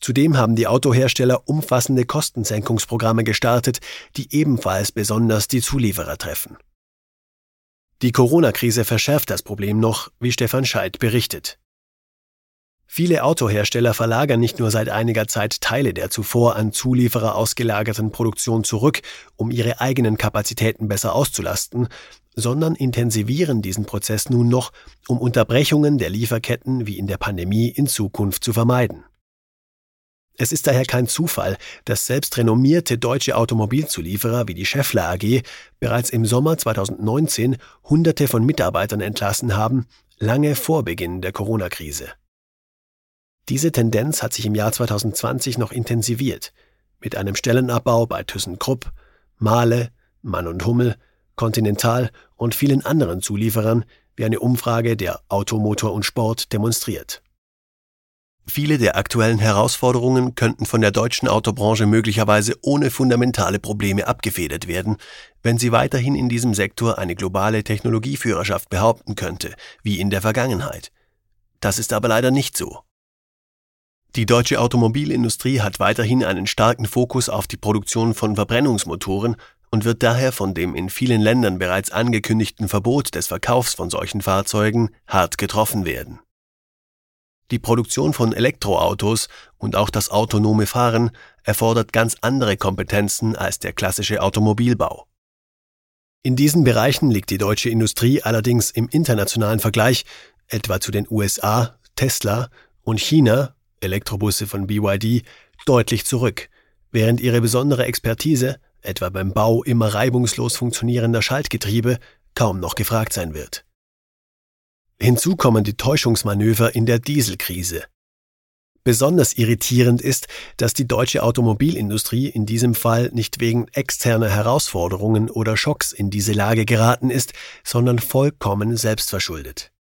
Zudem haben die Autohersteller umfassende Kostensenkungsprogramme gestartet, die ebenfalls besonders die Zulieferer treffen. Die Corona-Krise verschärft das Problem noch, wie Stefan Scheidt berichtet. Viele Autohersteller verlagern nicht nur seit einiger Zeit Teile der zuvor an Zulieferer ausgelagerten Produktion zurück, um ihre eigenen Kapazitäten besser auszulasten, sondern intensivieren diesen Prozess nun noch, um Unterbrechungen der Lieferketten wie in der Pandemie in Zukunft zu vermeiden. Es ist daher kein Zufall, dass selbst renommierte deutsche Automobilzulieferer wie die Schaeffler AG bereits im Sommer 2019 Hunderte von Mitarbeitern entlassen haben, lange vor Beginn der Corona-Krise. Diese Tendenz hat sich im Jahr 2020 noch intensiviert, mit einem Stellenabbau bei ThyssenKrupp, Mahle, Mann & Hummel, Continental und vielen anderen Zulieferern, wie eine Umfrage der Auto, Motor und Sport demonstriert. Viele der aktuellen Herausforderungen könnten von der deutschen Autobranche möglicherweise ohne fundamentale Probleme abgefedert werden, wenn sie weiterhin in diesem Sektor eine globale Technologieführerschaft behaupten könnte, wie in der Vergangenheit. Das ist aber leider nicht so. Die deutsche Automobilindustrie hat weiterhin einen starken Fokus auf die Produktion von Verbrennungsmotoren und wird daher von dem in vielen Ländern bereits angekündigten Verbot des Verkaufs von solchen Fahrzeugen hart getroffen werden. Die Produktion von Elektroautos und auch das autonome Fahren erfordert ganz andere Kompetenzen als der klassische Automobilbau. In diesen Bereichen liegt die deutsche Industrie allerdings im internationalen Vergleich, etwa zu den USA, Tesla und China, Elektrobusse von BYD, deutlich zurück, während ihre besondere Expertise, etwa beim Bau immer reibungslos funktionierender Schaltgetriebe, kaum noch gefragt sein wird. Hinzu kommen die Täuschungsmanöver in der Dieselkrise. Besonders irritierend ist, dass die deutsche Automobilindustrie in diesem Fall nicht wegen externer Herausforderungen oder Schocks in diese Lage geraten ist, sondern vollkommen selbstverschuldet.